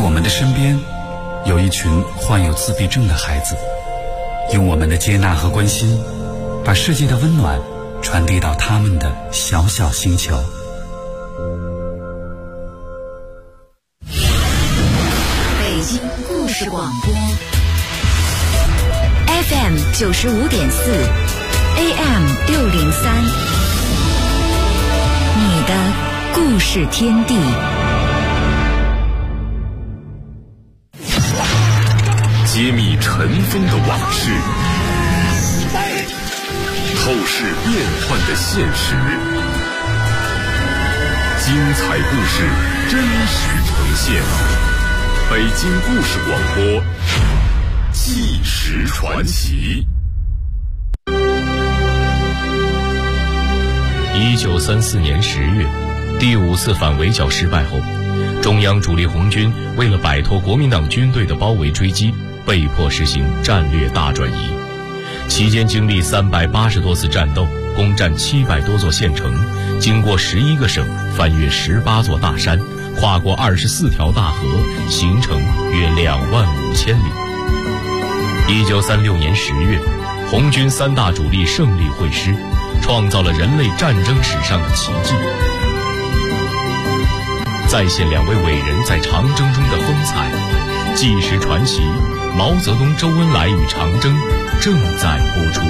我们的身边有一群患有自闭症的孩子，用我们的接纳和关心，把世界的温暖传递到他们的小小星球。 北京故事广播 FM 95.4 AM 603，你的故事天地。 揭秘尘封的往事，透视变幻的现实，精彩故事真实呈现。北京故事广播，纪实传奇。 1934年10月，第5次反围剿失败后，中央主力红军为了摆脱国民党军队的包围追击，被迫实行战略大转移。期间经历380多次战斗，攻占700多座县城，经过11个省，翻越18座大山，跨过24条大河，行程约25000里。1936年10月，红军3大主力胜利会师，创造了人类战争史上的奇迹。再现2位伟人在长征中的风采，纪实传奇毛泽东、周恩来与长征正在播出。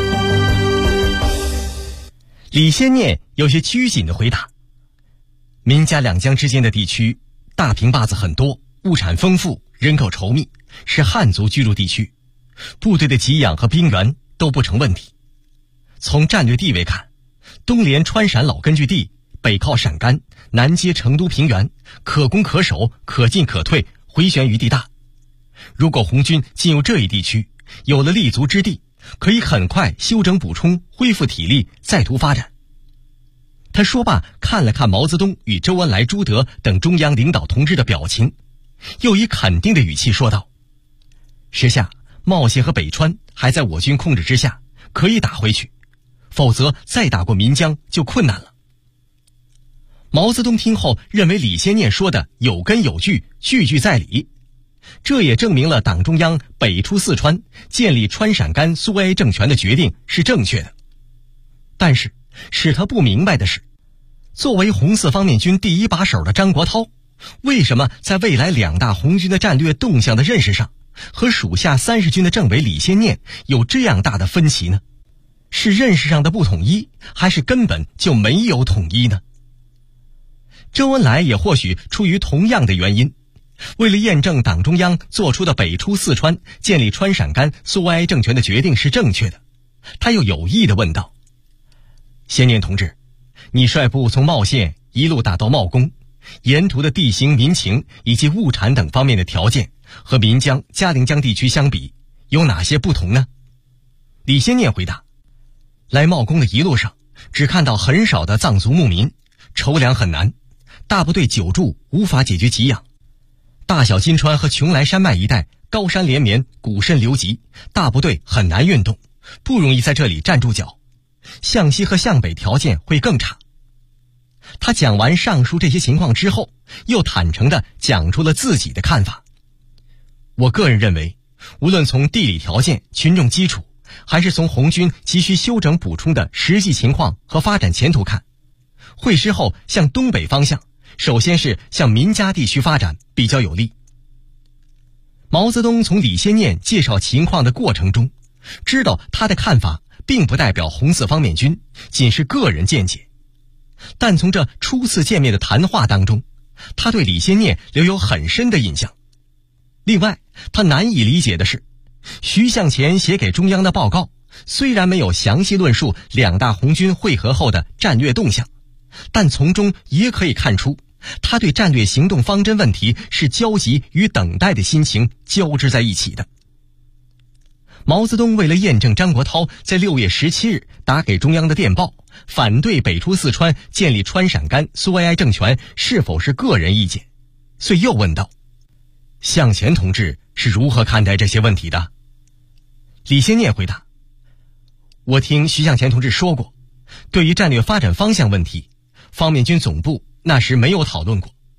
李先念有些拘谨地回答：民家两江之间的地区，大平坝子很多，物产丰富，人口稠密，是汉族居住地区，部队的给养和兵源都不成问题。从战略地位看，东连川陕老根据地，北靠陕甘，南接成都平原，可攻可守，可进可退，回旋余地大。如果红军进入这一地区，有了立足之地，可以很快休整补充，恢复体力，再图发展。他说罢，看了看毛泽东与周恩来、朱德等中央领导同志的表情，又以肯定的语气说道：时下茂县和北川还在我军控制之下，可以打回去，否则再打过岷江就困难了。毛泽东听后认为李先念说的有根有据，句句在理，这也证明了党中央北出四川，建立川陕甘苏维埃政权的决定是正确的。但是使他不明白的是，作为红四方面军第一把手的张国焘，为什么在未来2大红军的战略动向的认识上，和属下30军的政委李先念有这样大的分歧呢？是认识上的不统一，还是根本就没有统一呢？周恩来也或许出于同样的原因，为了验证党中央做出的北出四川，建立川陕甘苏维埃政权的决定是正确的，他又有意地问道：先念同志，你率部从茂县一路打到茂功，沿途的地形、民情以及物产等方面的条件和岷江、嘉陵江地区相比，有哪些不同呢？李先念回答：来茂功的一路上，只看到很少的藏族牧民，筹粮很难，大部队久驻无法解决给养。大小金川和邛崃山脉一带高山连绵，谷渗流急，大部队很难运动，不容易在这里站住脚。向西和向北条件会更差。他讲完上述这些情况之后，又坦诚地讲出了自己的看法。我个人认为，无论从地理条件、群众基础，还是从红军急需休整补充的实际情况和发展前途看，会师后向东北方向，首先是向岷家地区发展比较有利。毛泽东从李先念介绍情况的过程中，知道他的看法并不代表红四方面军，仅是个人见解。但从这初次见面的谈话当中，他对李先念留有很深的印象。另外，他难以理解的是，徐向前写给中央的报告虽然没有详细论述2大红军会合后的战略动向，但从中也可以看出，他对战略行动方针问题是焦急与等待的心情交织在一起的。毛泽东为了验证张国焘在6月17日打给中央的电报，反对北出四川建立川陕甘苏维埃政权是否是个人意见，遂又问道：向前同志是如何看待这些问题的？李先念回答：我听徐向前同志说过，对于战略发展方向问题，方面军总部那时没有讨论过，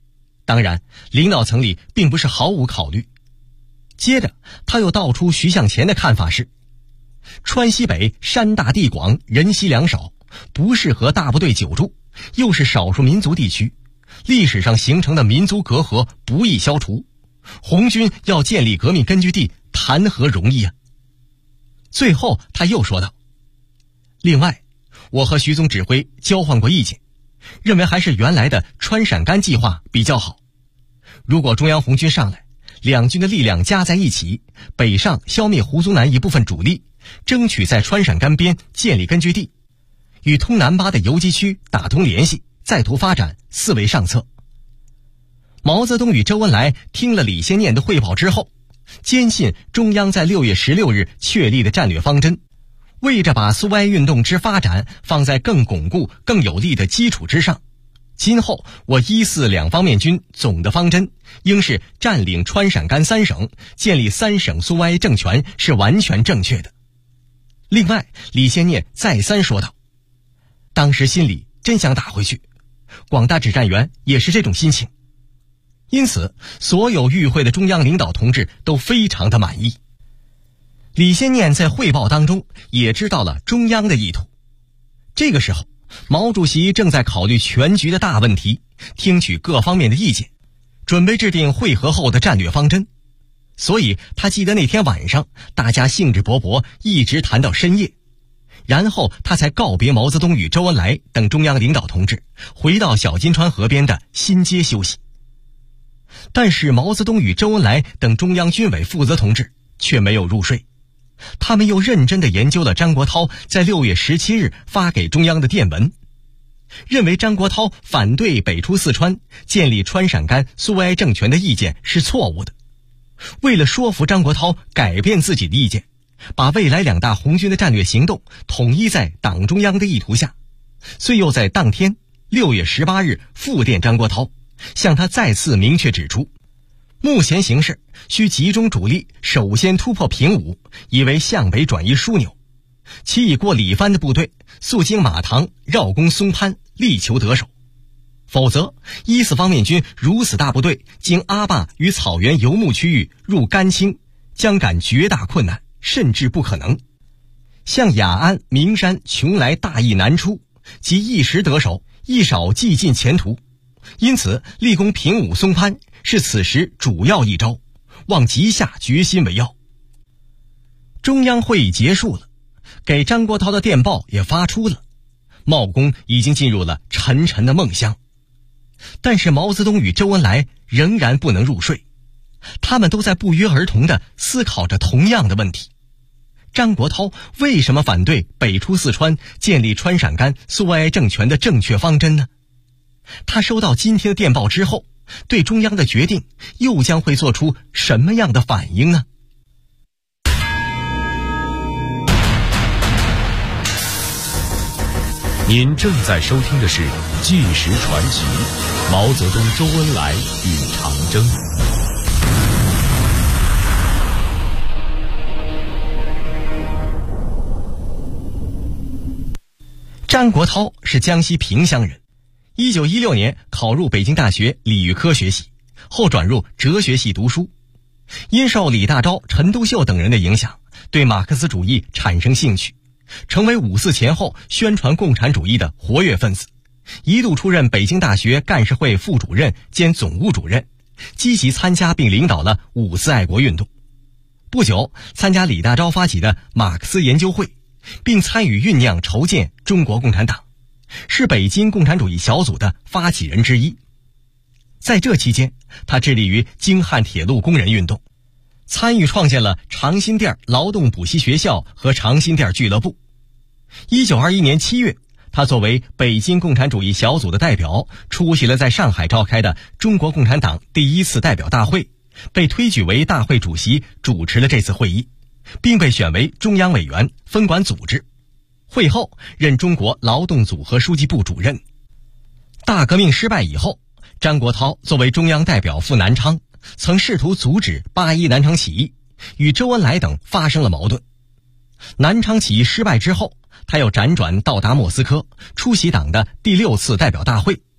当然，领导层里并不是毫无考虑。接着，他又道出徐向前的看法是：川西北山大地广，人稀粮少，不适合大部队久驻，又是少数民族地区，历史上形成的民族隔阂不易消除，红军要建立革命根据地，谈何容易啊！最后他又说道：另外，我和徐总指挥交换过意见，认为还是原来的川陕甘计划比较好。如果中央红军上来，两军的力量加在一起，北上消灭胡宗南一部分主力，争取在川陕甘边建立根据地，与通南巴的游击区打通联系，再图发展，四为上策。毛泽东与周恩来听了李先念的汇报之后，坚信中央在6月16日确立的战略方针，为着把苏维埃运动之发展放在更巩固、更有力的基础之上，今后我1、4两方面军总的方针应是占领川陕甘3省，建立3省苏维埃政权，是完全正确的。另外，李先念再三说道，当时心里真想打回去，广大指战员也是这种心情。因此，所有与会的中央领导同志都非常的满意。李先念在汇报当中也知道了中央的意图。这个时候，毛主席正在考虑全局的大问题，听取各方面的意见，准备制定会合后的战略方针。所以他记得那天晚上大家兴致勃勃，一直谈到深夜，然后他才告别毛泽东与周恩来等中央领导同志，回到小金川河边的新街休息。但是毛泽东与周恩来等中央军委负责同志却没有入睡，他们又认真地研究了张国焘在6月17日发给中央的电文，认为张国焘反对北出四川，建立川陕甘苏维埃政权的意见是错误的。为了说服张国焘改变自己的意见，把未来2大红军的战略行动统一在党中央的意图下，遂又在当天6月18日复电张国焘，向他再次明确指出，目前形势需集中主力，首先突破平武，以为向北转移枢纽，其已过李番的部队速经马塘，绕攻松潘，力求得手。否则1、4方面军如此大部队经阿坝与草原游牧区域入甘青，将感绝大困难，甚至不可能。向雅安、名山、邛崃大义难出，即一时得手，亦少既尽前途。因此立功平武松潘是此时主要一招，望急下决心为要。中央会议结束了，给张国焘的电报也发出了，茂公已经进入了沉沉的梦乡。但是毛泽东与周恩来仍然不能入睡，他们都在不约而同地思考着同样的问题：张国焘为什么反对北出四川，建立川陕甘苏维埃政权的正确方针呢？他收到今天的电报之后，对中央的决定又将会做出什么样的反应呢？ 您正在收听的是《纪实传奇》，毛泽东、周恩来与长征。 张国焘是江西萍乡人，1916年考入北京大学理与科学系，后转入哲学系读书。因受李大钊、陈独秀等人的影响，对马克思主义产生兴趣，成为5·4前后宣传共产主义的活跃分子，一度出任北京大学干事会副主任兼总务主任，积极参加并领导了5·4爱国运动。不久，参加李大钊发起的马克思研究会，并参与酝酿筹建中国共产党，是北京共产主义小组的发起人之一。在这期间，他致力于京汉铁路工人运动，参与创建了长辛店劳动补习学校和长辛店俱乐部。1921年7月，他作为北京共产主义小组的代表，出席了在上海召开的中国共产党第1次代表大会，被推举为大会主席，主持了这次会议，并被选为中央委员，分管组织。会后任中国劳动组合书记部主任。大革命失败以后，张国焘作为中央代表赴南昌，曾试图阻止8·1南昌起义，与周恩来等发生了矛盾。南昌起义失败之后，他又辗转到达莫斯科，出席党的第6次代表大会，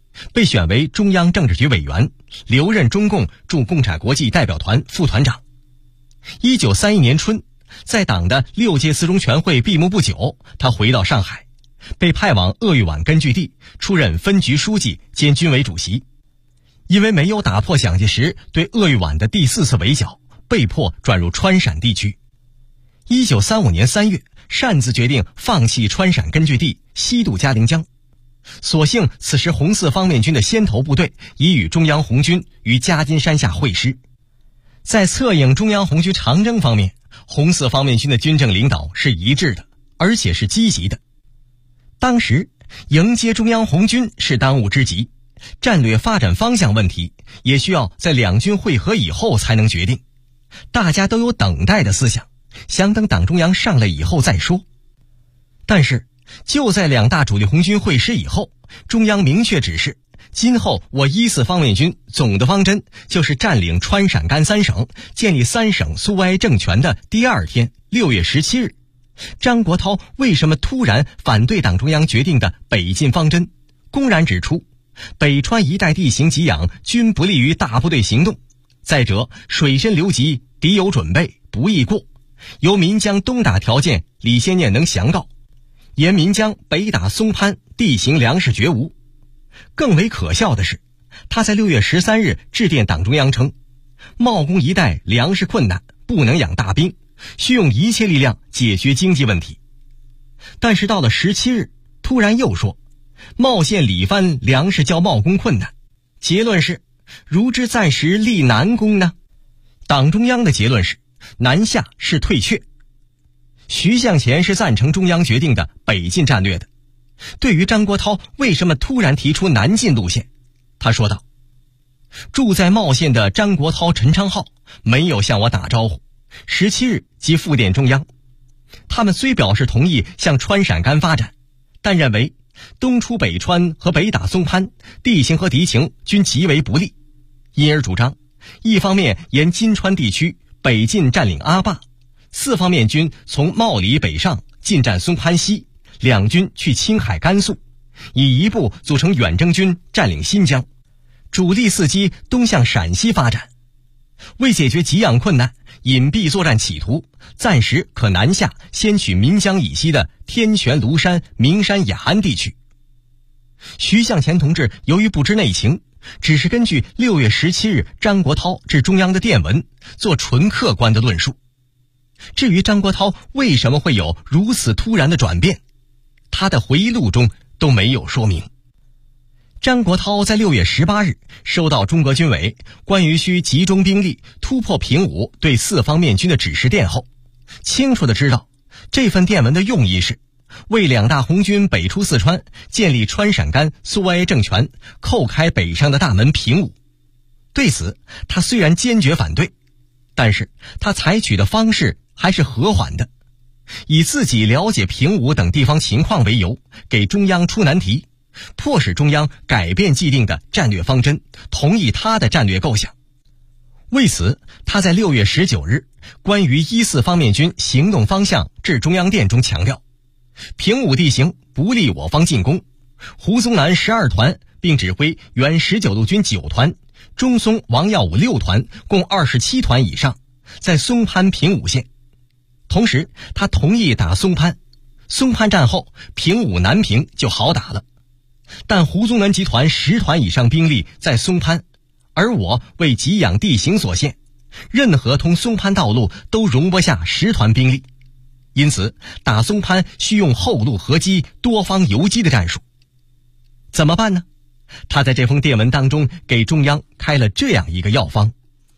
被选为中央政治局委员，留任中共驻共产国际代表团副团长。1931年春，在党的6届四中全会闭幕不久，他回到上海，被派往鄂豫皖根据地出任分局书记兼军委主席。因为没有打破蒋介石对鄂豫皖的第4次围剿，被迫转入川陕地区。1935年3月，擅自决定放弃川陕根据地，西渡嘉陵江。所幸此时红四方面军的先头部队已与中央红军于夹金山下会师。在策应中央红军长征方面，红四方面军的军政领导是一致的，而且是积极的。当时迎接中央红军是当务之急，战略发展方向问题也需要在两军会合以后才能决定，大家都有等待的思想，想等党中央上来以后再说。但是就在两大主力红军会师以后，中央明确指示，今后我14方面军总的方针就是占领川陕甘3省，建立3省苏维埃政权的第2天6月17日，张国焘为什么突然反对党中央决定的北进方针，公然指出北川一带地形给养均不利于大部队行动，再者水深流急，敌有准备，不易过，由岷江东打条件李先念能详告，沿岷江北打松潘，地形粮食绝无。更为可笑的是，他在6月13日致电党中央称，茂工一带粮食困难，不能养大兵，需用一切力量解决经济问题。但是到了17日，突然又说茂县李番粮食较茂工困难，结论是如之暂时立南攻呢？党中央的结论是南下是退却。徐向前是赞成中央决定的北进战略的。对于张国焘为什么突然提出南进路线，他说道，住在茂县的张国焘、陈昌浩没有向我打招呼，17日即复电中央，他们虽表示同意向川陕甘发展，但认为东出北川和北打松潘地形和敌情均极为不利，因而主张一方面沿金川地区北进占领阿坝，4方面军从茂里北上进占松潘西，两军去青海甘肃，以一部组成远征军占领新疆，主力伺机东向陕西发展。为解决给养困难，隐蔽作战企图，暂时可南下先取岷江以西的天泉、庐山、名山、雅安地区。徐向前同志由于不知内情，只是根据6月17日张国焘致中央的电文做纯客观的论述。至于张国焘为什么会有如此突然的转变，他的回忆录中都没有说明。张国焘在6月18日收到中革军委关于需集中兵力突破平武对4方面军的指示电后，清楚地知道这份电文的用意是为两大红军北出四川，建立川陕甘苏维埃政权，叩开北上的大门平武。对此他虽然坚决反对，但是他采取的方式还是和缓的，以自己了解平武等地方情况为由，给中央出难题，迫使中央改变既定的战略方针，同意他的战略构想。为此，他在6月19日关于14方面军行动方向致中央电中强调，平武地形不利我方进攻，胡宗南12团并指挥原19路军9团，中松、王耀武6团共27团以上，在松潘平武线。同时他同意打松潘，松潘战后平武南平就好打了，但胡宗南集团10团以上兵力在松潘，而我为给养地形所限，任何通松潘道路都容不下10团兵力，因此打松潘需用后路合击、多方游击的战术。怎么办呢？他在这封电文当中给中央开了这样一个药方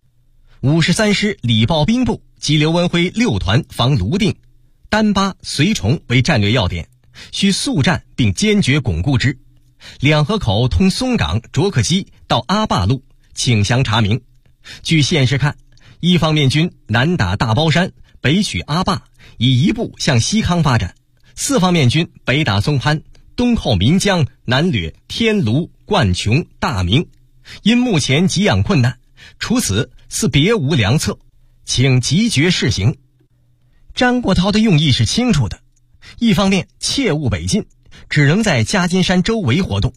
：53师礼炮兵部及刘文辉6团防泸定、丹巴、绥崇为战略要点，需速战并坚决巩固之。两河口通松岗、卓克基到阿坝路，请详查明。据现实看，1方面军南打大包山，北取阿坝，以一部向西康发展；4方面军北打松潘，东扣岷江，南掠天庐、灌琼、大明。因目前给养困难，除此似别无良策，请急决试行。张国焘的用意是清楚的，一方面切勿北进，只能在夹金山周围活动，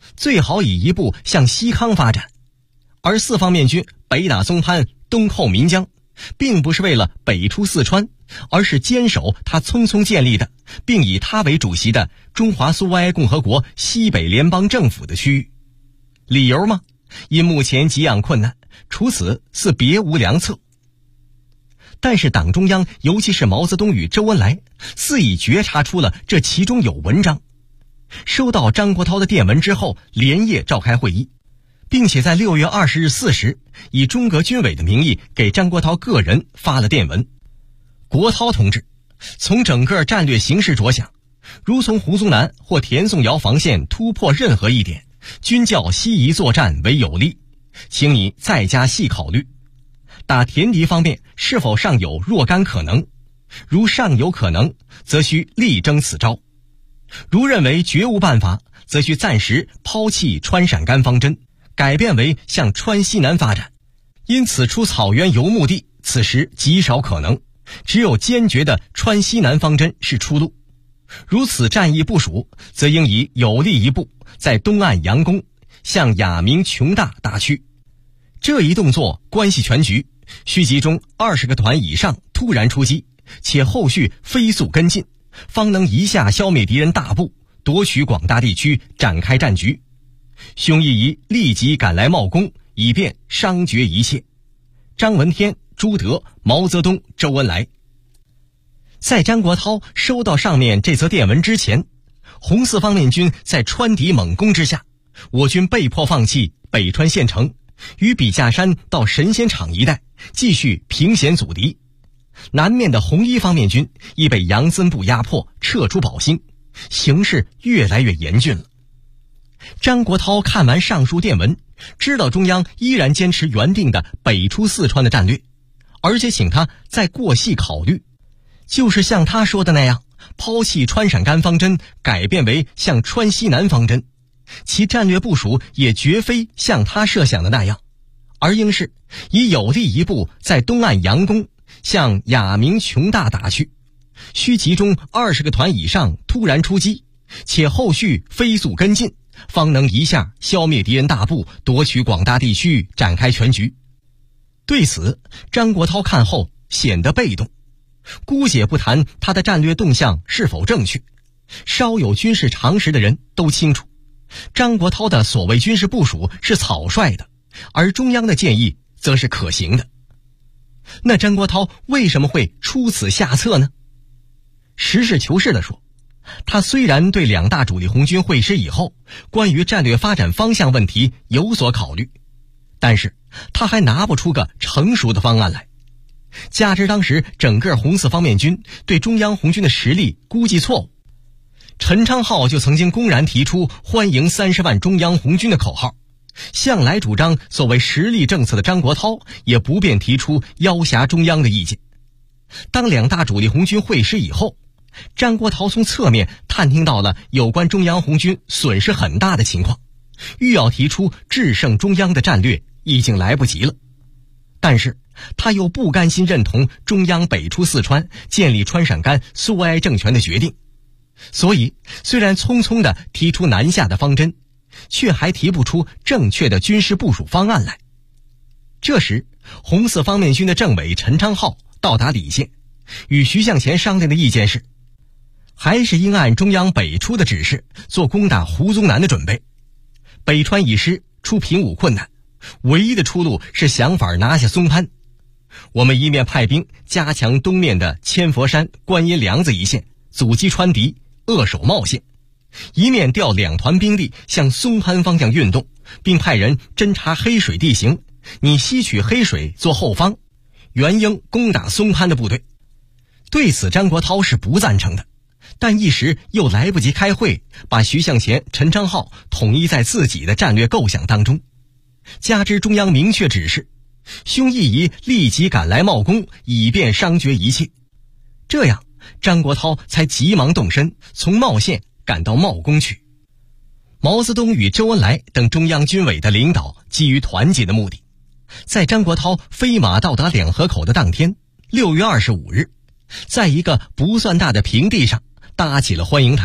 最好以一部向西康发展，而四方面军北打松潘，东扣岷江，并不是为了北出四川，而是坚守他匆匆建立的并以他为主席的中华苏维埃共和国西北联邦政府的区域。理由吗？因目前给养困难，除此似别无良策。但是党中央，尤其是毛泽东与周恩来，似已觉察出了这其中有文章。收到张国焘的电文之后，连夜召开会议，并且在6月20日4时，以中革军委的名义给张国焘个人发了电文。国焘同志，从整个战略形势着想，如从胡宗南或田颂尧防线突破任何一点，均较西移作战为有利，请你再加细考虑。打田敌方面是否尚有若干可能？如尚有可能，则需力争此招；如认为绝无办法，则需暂时抛弃川陕甘方针，改变为向川西南发展。因此出草原游牧地，此时极少可能，只有坚决的川西南方针是出路。如此战役部署，则应以有力一部在东岸佯攻，向雅明琼大打去。这一动作关系全局，需集中20个团以上突然出击，且后续飞速跟进，方能一下消灭敌人大部，夺取广大地区，展开战局。兄亦宜立即赶来茂功，以便商决一切。张闻天、朱德、毛泽东、周恩来。在张国焘收到上面这则电文之前，红四方面军在川敌猛攻之下，我军被迫放弃北川县城，于笔架山到神仙场一带继续凭险阻敌。南面的红一方面军已被杨森部压迫，撤出宝兴，形势越来越严峻了。张国焘看完上述电文，知道中央依然坚持原定的北出四川的战略，而且请他再过细考虑，就是像他说的那样，抛弃川陕甘方针，改变为向川西南方针。其战略部署也绝非像他设想的那样，而应是以有力一部在东岸佯攻，向雅明琼大打去，需集中20个团以上突然出击，且后续飞速跟进，方能一下消灭敌人大部，夺取广大地区，展开全局。对此，张国焘看后显得被动，姑且不谈他的战略动向是否正确，稍有军事常识的人都清楚，张国焘的所谓军事部署是草率的，而中央的建议则是可行的。那张国焘为什么会出此下策呢？实事求是地说，他虽然对两大主力红军会师以后关于战略发展方向问题有所考虑，但是他还拿不出个成熟的方案来。加之当时整个红四方面军对中央红军的实力估计错误，陈昌浩就曾经公然提出欢迎30万中央红军的口号，向来主张所谓实力政策的张国焘也不便提出要挟中央的意见。当两大主力红军会师以后，张国焘从侧面探听到了有关中央红军损失很大的情况，欲要提出制胜中央的战略已经来不及了。但是他又不甘心认同中央北出四川，建立川陕甘苏维埃政权的决定，所以虽然匆匆地提出南下的方针，却还提不出正确的军事部署方案来。这时红四方面军的政委陈昌浩到达礼县，与徐向前商量的意见是，还是应按中央北出的指示做攻打胡宗南的准备。北川已失，出平武困难，唯一的出路是想法拿下松潘。我们一面派兵加强东面的千佛山、观音梁子一线，阻击川敌，扼守茂县，一面调2团兵力向松潘方向运动，并派人侦察黑水地形，你吸取黑水做后方，援英攻打松潘的部队。对此张国焘是不赞成的，但一时又来不及开会，把徐向前、陈昌浩统一在自己的战略构想当中。加之中央明确指示，兄亦宜立即赶来茂功，以便商决一切。这样张国焘才急忙动身，从茂县赶到茂功去。毛泽东与周恩来等中央军委的领导基于团结的目的，在张国焘飞马到达两河口的当天，6月25日，在一个不算大的平地上搭起了欢迎台，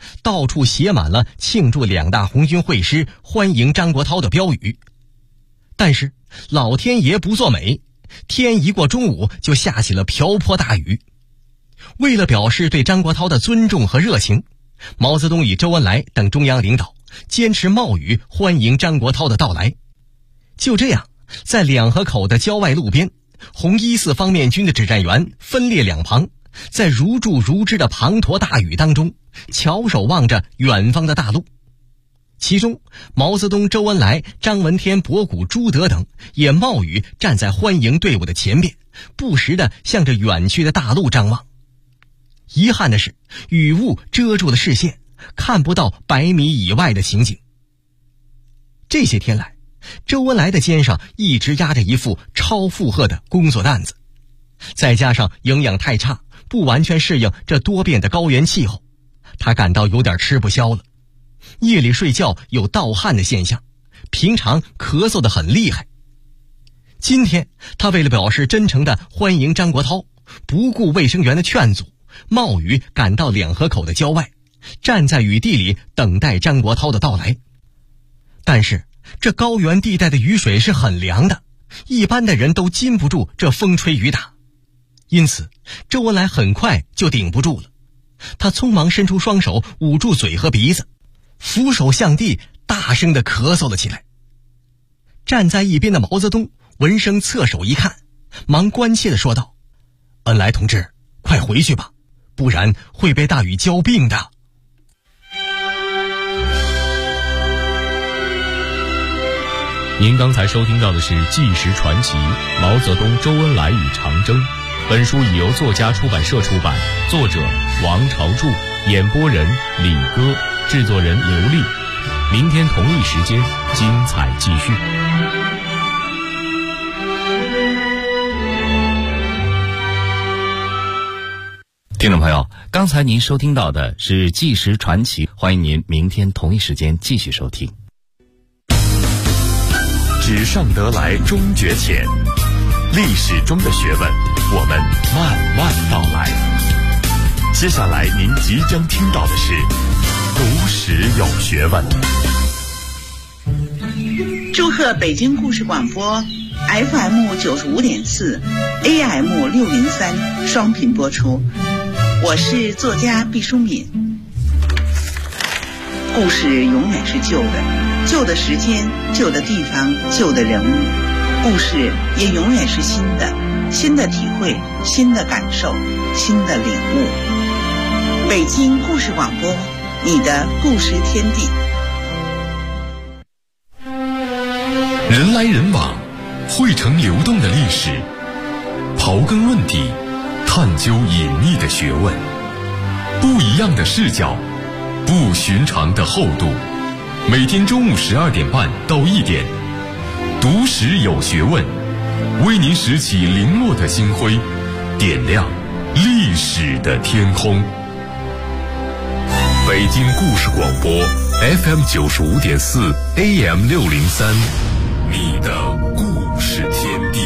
到处写满了庆祝2大红军会师、欢迎张国焘的标语。但是老天爷不作美，天一过中午就下起了瓢泼大雨。为了表示对张国焘的尊重和热情，毛泽东与周恩来等中央领导坚持冒雨欢迎张国焘的到来。就这样，在两河口的郊外路边，红14方面军的指战员分列两旁，在如注如织的滂沱大雨当中，翘首望着远方的大陆。其中毛泽东、周恩来、张闻天、博古、朱德等也冒雨站在欢迎队伍的前边，不时地向着远去的大陆张望。遗憾的是，雨雾遮住了视线，看不到100米以外的情景。这些天来，周恩来的肩上一直压着一副超负荷的工作担子，再加上营养太差，不完全适应这多变的高原气候，他感到有点吃不消了。夜里睡觉有盗汗的现象，平常咳嗽得很厉害。今天他为了表示真诚的欢迎张国焘，不顾卫生员的劝阻，冒雨赶到两河口的郊外，站在雨地里等待张国焘的到来。但是这高原地带的雨水是很凉的，一般的人都禁不住这风吹雨打，因此周恩来很快就顶不住了。他匆忙伸出双手捂住嘴和鼻子，俯首向地大声地咳嗽了起来。站在一边的毛泽东闻声侧手一看，忙关切地说道：“恩来同志，快回去吧，不然会被大雨浇病的。” 您刚才收听到的是《纪实传奇：毛泽东、周恩来与长征》。本书已由作家出版社出版，作者王朝柱，演播人李歌，制作人刘丽。明天同一时间，精彩继续。 听众朋友，刚才您收听到的是《纪实传奇》，欢迎您明天同一时间继续收听。 纸上得来终觉浅，历史中的学问，我们慢慢道来。接下来您即将听到的是读史有学问。 祝贺北京故事广播 FM 95.4 AM 603双频播出，我是作家毕淑敏。故事永远是旧的，旧的时间、旧的地方、旧的人物，故事也永远是新的，新的体会、新的感受、新的领悟。北京故事广播，你的故事天地。 人来人往，汇成流动的历史，刨根问底，探究隐秘的学问，不一样的视角，不寻常的厚度。每天中午12点半到1点，读史有学问，为您拾起零落的星辉，点亮历史的天空。北京故事广播 FM 95.4 AM 603，你的故事天地。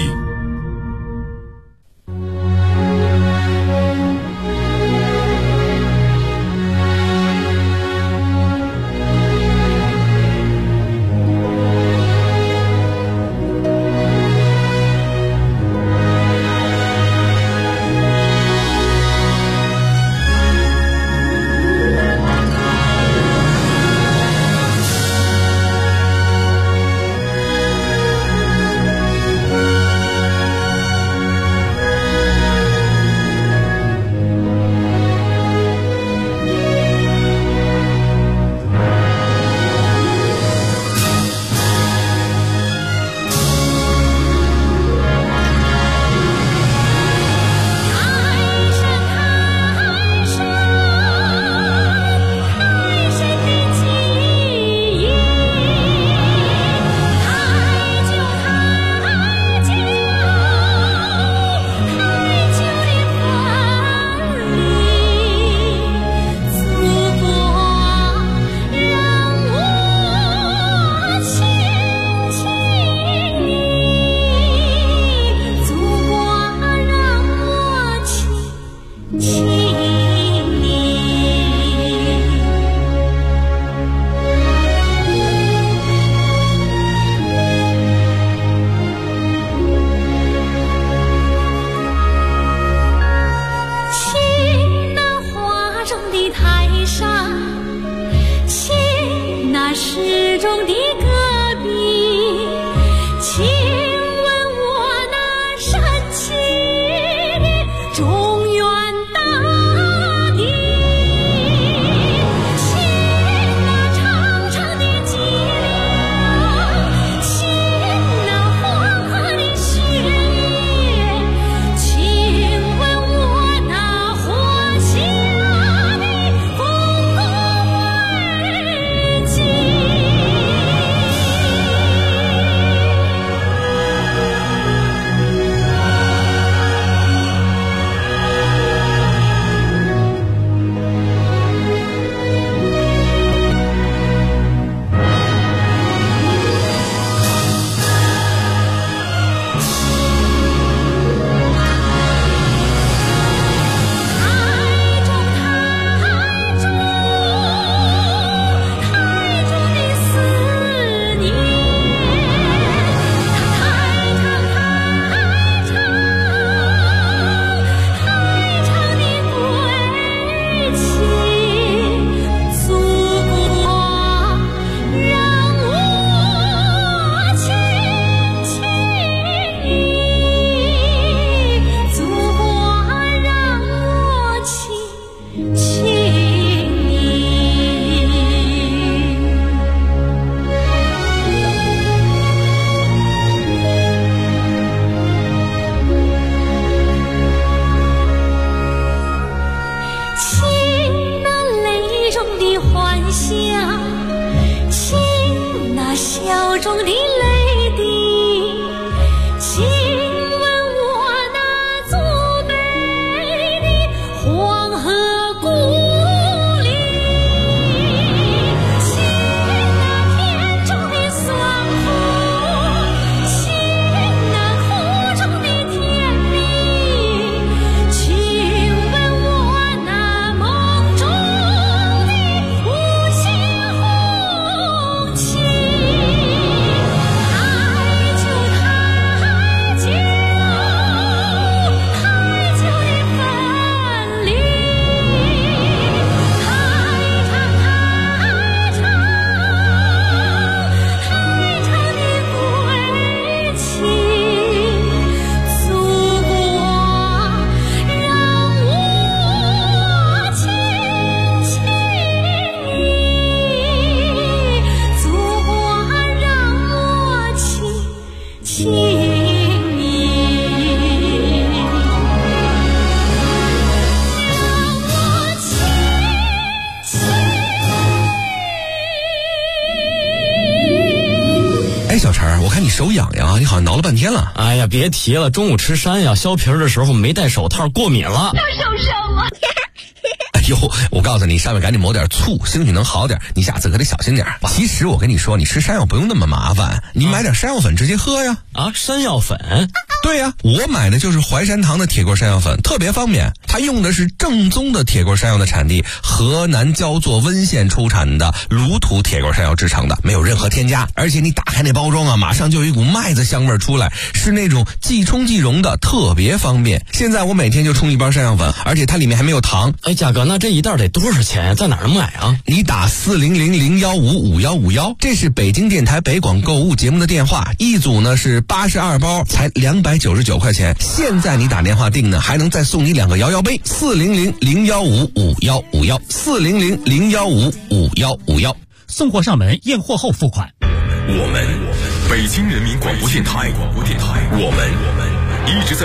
手痒痒啊，你好像挠了半天了。 哎呀，别提了，中午吃山药削皮的时候没戴手套，过敏了。 又受伤了。 哎呦，我告诉你，上面赶紧抹点醋，兴许能好点。你下次可得小心点。其实我跟你说，你吃山药不用那么麻烦，你买点山药粉直接喝呀。 啊，山药粉？ 对呀，我买的就是淮山堂的铁棍山药粉，特别方便。它用的是正宗的铁棍山药的产地河南焦作温县出产的卤土铁棍山药制成的，没有任何添加。而且你打开那包装啊，马上就有一股麦子香味出来，是那种即冲即溶的，特别方便。现在我每天就冲一包山药粉，而且它里面还没有糖。 哎，价格那这一袋得多少钱？在哪儿买啊？ 你打400-015-5151，这是北京电台北广购物节目的电话，一组呢是82包，才299块钱。现在你打电话订呢，还能再送你2个摇摇杯。400-015-5151，400-015-5151。 送货上门，验货后付款。 我们北京人民广播电台，我们一直在